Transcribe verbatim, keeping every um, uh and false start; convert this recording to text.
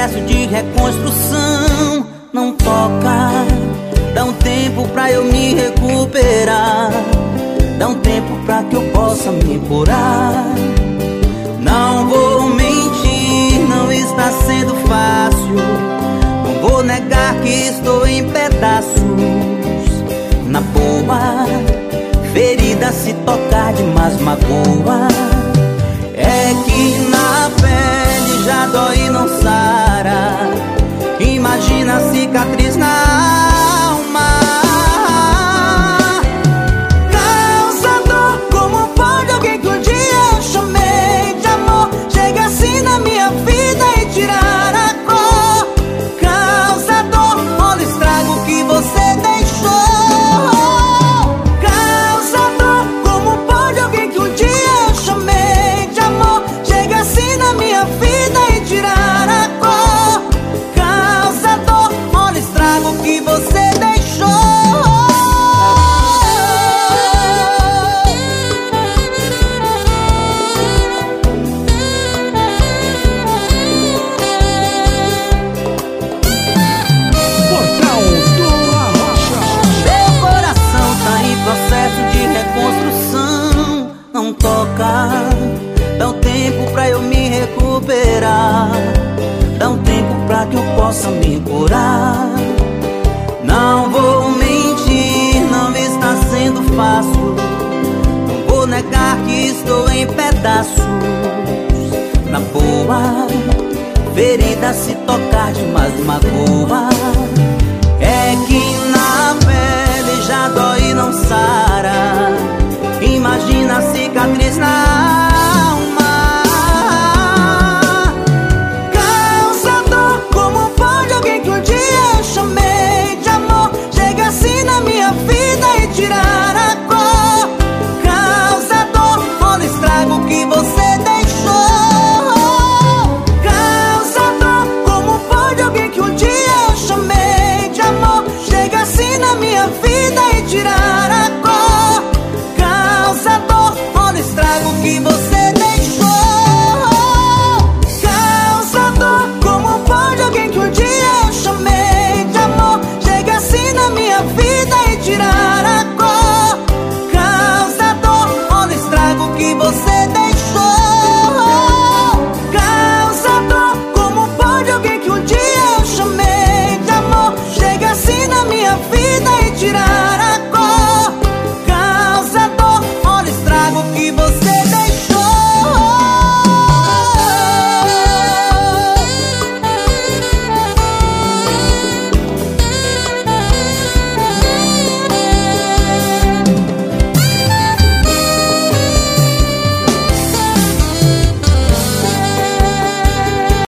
processo de reconstrução. Não toca, dá um tempo pra eu me recuperar, dá um tempo pra que eu possa me curar. Não vou mentir, não está sendo fácil, não vou negar que estou em pedaços. Na boa, ferida se tocar demais magoa. É que na pele já dói e não sara, imagina a cicatriz na alma. Causa dor, como pode alguém que um dia eu chamei de amor chega assim na minha vida e tirar a cor? Causa dor, olha o estrago que você deixou. Causa dor, como pode alguém que um dia eu chamei de amor chega assim na minha vida e tirar a cor? Causa dor, olha o estrago que você deixou. Portal do Arrocha. Meu coração tá em processo de reconstrução. Não toca, dá um tempo pra eu me recuperar, dá um tempo pra que eu possa me curar. Não vou mentir, não está sendo fácil, não vou negar que estou em pedaços. Na boa, ferida se tocar demais magoa.